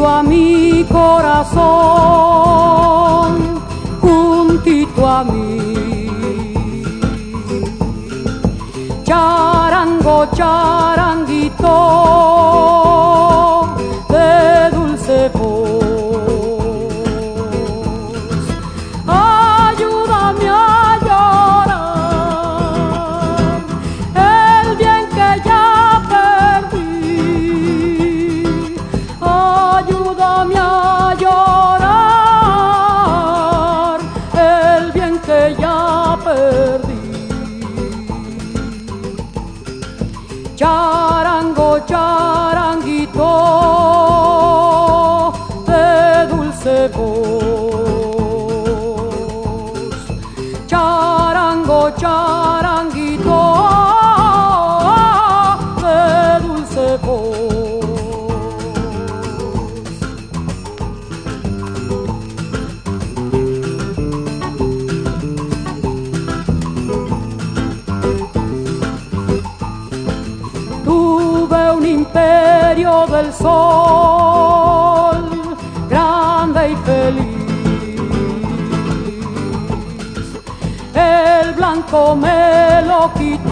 juntito a mi corazón, juntito a mí. Charango, charanguito de dulce voz, ayúdame a llorar el bien que ya perdí. Ayúdame a llorar el bien que ya perdí. Charango, charanguito de dulce voz, charango, charanguito de dulce voz. Tuve un imperio del sol, grande y feliz. El blanco me lo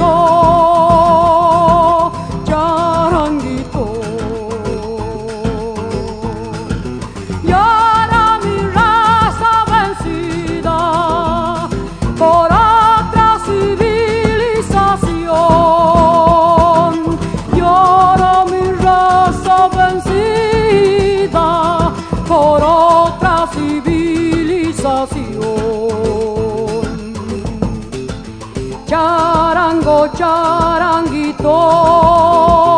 quitó, charanguito. Y ahora mi raza vencida por otra civilización. Lloro mi raza vencida por otra civilización. Charango, charanguito